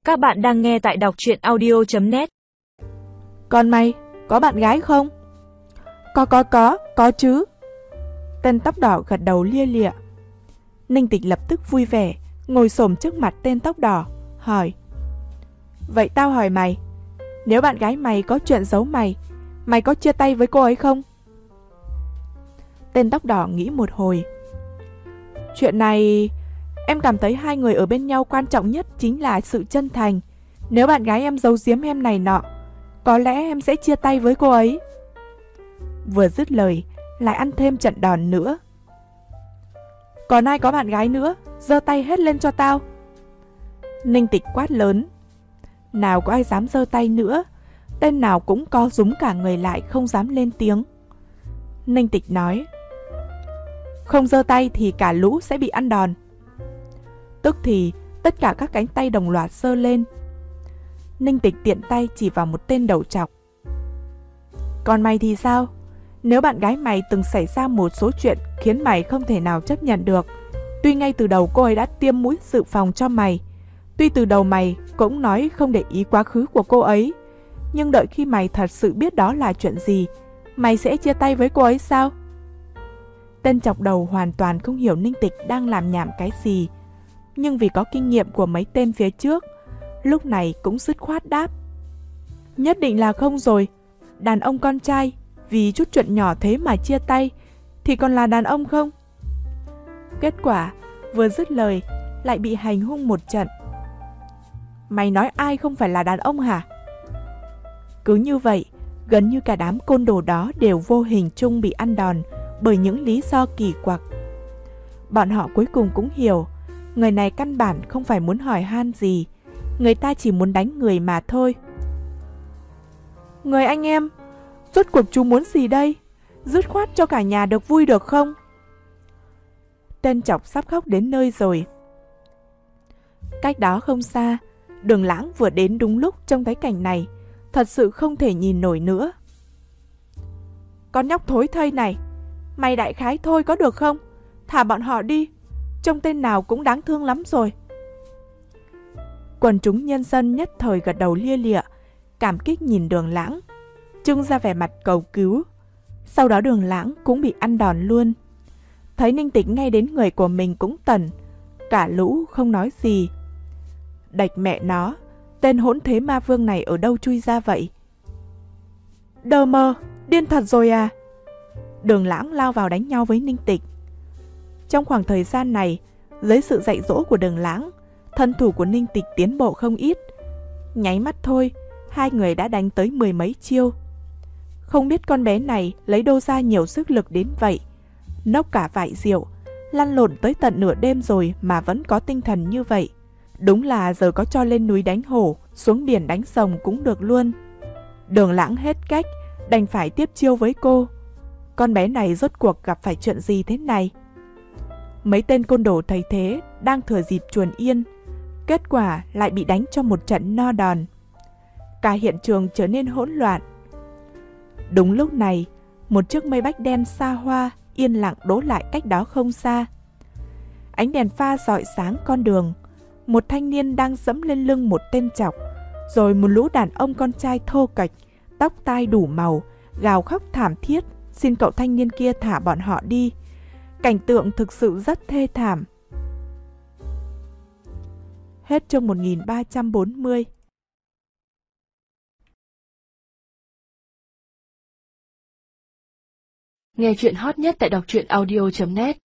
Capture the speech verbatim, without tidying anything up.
Các bạn đang nghe tại đọc truyện audio chấm net. Còn mày, có bạn gái không? Có có có, có chứ. Tên tóc đỏ gật đầu lia lịa. Ninh Tịch lập tức vui vẻ, ngồi xổm trước mặt tên tóc đỏ, hỏi: Vậy tao hỏi mày, nếu bạn gái mày có chuyện giấu mày, mày có chia tay với cô ấy không? Tên tóc đỏ nghĩ một hồi. Chuyện này, em cảm thấy hai người ở bên nhau quan trọng nhất chính là sự chân thành. Nếu bạn gái em giấu giếm em này nọ, có lẽ em sẽ chia tay với cô ấy. Vừa dứt lời, lại ăn thêm trận đòn nữa. Còn ai có bạn gái nữa, giơ tay hết lên cho tao. Ninh Tịch quát lớn. Nào có ai dám giơ tay nữa, tên nào cũng co rúm cả người lại, không dám lên tiếng. Ninh Tịch nói: Không giơ tay thì cả lũ sẽ bị ăn đòn. Tức thì tất cả các cánh tay đồng loạt giơ lên. Ninh Tịch tiện tay chỉ vào một tên đầu trọc. Còn mày thì sao? Nếu bạn gái mày từng xảy ra một số chuyện khiến mày không thể nào chấp nhận được, tuy ngay từ đầu cô ấy đã tiêm mũi dự phòng cho mày, tuy từ đầu mày cũng nói không để ý quá khứ của cô ấy, nhưng đợi khi mày thật sự biết đó là chuyện gì, mày sẽ chia tay với cô ấy sao? Tên chọc đầu hoàn toàn không hiểu Ninh Tịch đang làm nhảm cái gì, nhưng vì có kinh nghiệm của mấy tên phía trước, lúc này cũng dứt khoát đáp: Nhất định là không rồi. Đàn ông con trai vì chút chuyện nhỏ thế mà chia tay thì còn là đàn ông không? Kết quả vừa dứt lời lại bị hành hung một trận. Mày nói ai không phải là đàn ông hả? Cứ như vậy, gần như cả đám côn đồ đó đều vô hình chung bị ăn đòn bởi những lý do kỳ quặc. Bọn họ cuối cùng cũng hiểu, người này căn bản không phải muốn hỏi han gì, người ta chỉ muốn đánh người mà thôi. Người anh em, rốt cuộc chú muốn gì đây? Dứt khoát cho cả nhà được vui được không? Tên chọc sắp khóc đến nơi rồi. Cách đó không xa, Đường Lãng vừa đến đúng lúc trông thấy cảnh này, thật sự không thể nhìn nổi nữa. Con nhóc thối thây này, mày đại khái thôi có được không? Thả bọn họ đi, trông tên nào cũng đáng thương lắm rồi. Quần chúng nhân dân nhất thời gật đầu lia lịa, cảm kích nhìn Đường Lãng, trưng ra vẻ mặt cầu cứu. Sau đó Đường Lãng cũng bị ăn đòn luôn. Thấy Ninh Tịch ngay đến người của mình cũng tần, cả lũ không nói gì. Đạch mẹ nó, tên hỗn thế ma vương này ở đâu chui ra vậy? Đờ mờ, điên thật rồi à? Đường Lãng lao vào đánh nhau với Ninh Tịch. Trong khoảng thời gian này, dưới sự dạy dỗ của Đường Lãng, thân thủ của Ninh Tịch tiến bộ không ít. Nháy mắt thôi, hai người đã đánh tới mười mấy chiêu. Không biết con bé này lấy đâu ra nhiều sức lực đến vậy. Nốc cả vại rượu, lăn lộn tới tận nửa đêm rồi mà vẫn có tinh thần như vậy. Đúng là giờ có cho lên núi đánh hổ, xuống biển đánh sồng cũng được luôn. Đường Lãng hết cách, đành phải tiếp chiêu với cô. Con bé này rốt cuộc gặp phải chuyện gì thế này? Mấy tên côn đồ thấy thế, đang thừa dịp chuồn yên, kết quả lại bị đánh cho một trận no đòn. Cả hiện trường trở nên hỗn loạn. Đúng lúc này, một chiếc mây bách đen xa hoa yên lặng đỗ lại cách đó không xa. Ánh đèn pha rọi sáng con đường. Một thanh niên đang dẫm lên lưng một tên chọc, rồi một lũ đàn ông con trai thô kệch, tóc tai đủ màu, gào khóc thảm thiết xin cậu thanh niên kia thả bọn họ đi. Cảnh tượng thực sự rất thê thảm. Hết chương một nghìn ba trăm bốn mươi. Nghe chuyện hot nhất tại đọc truyện audio chấm net.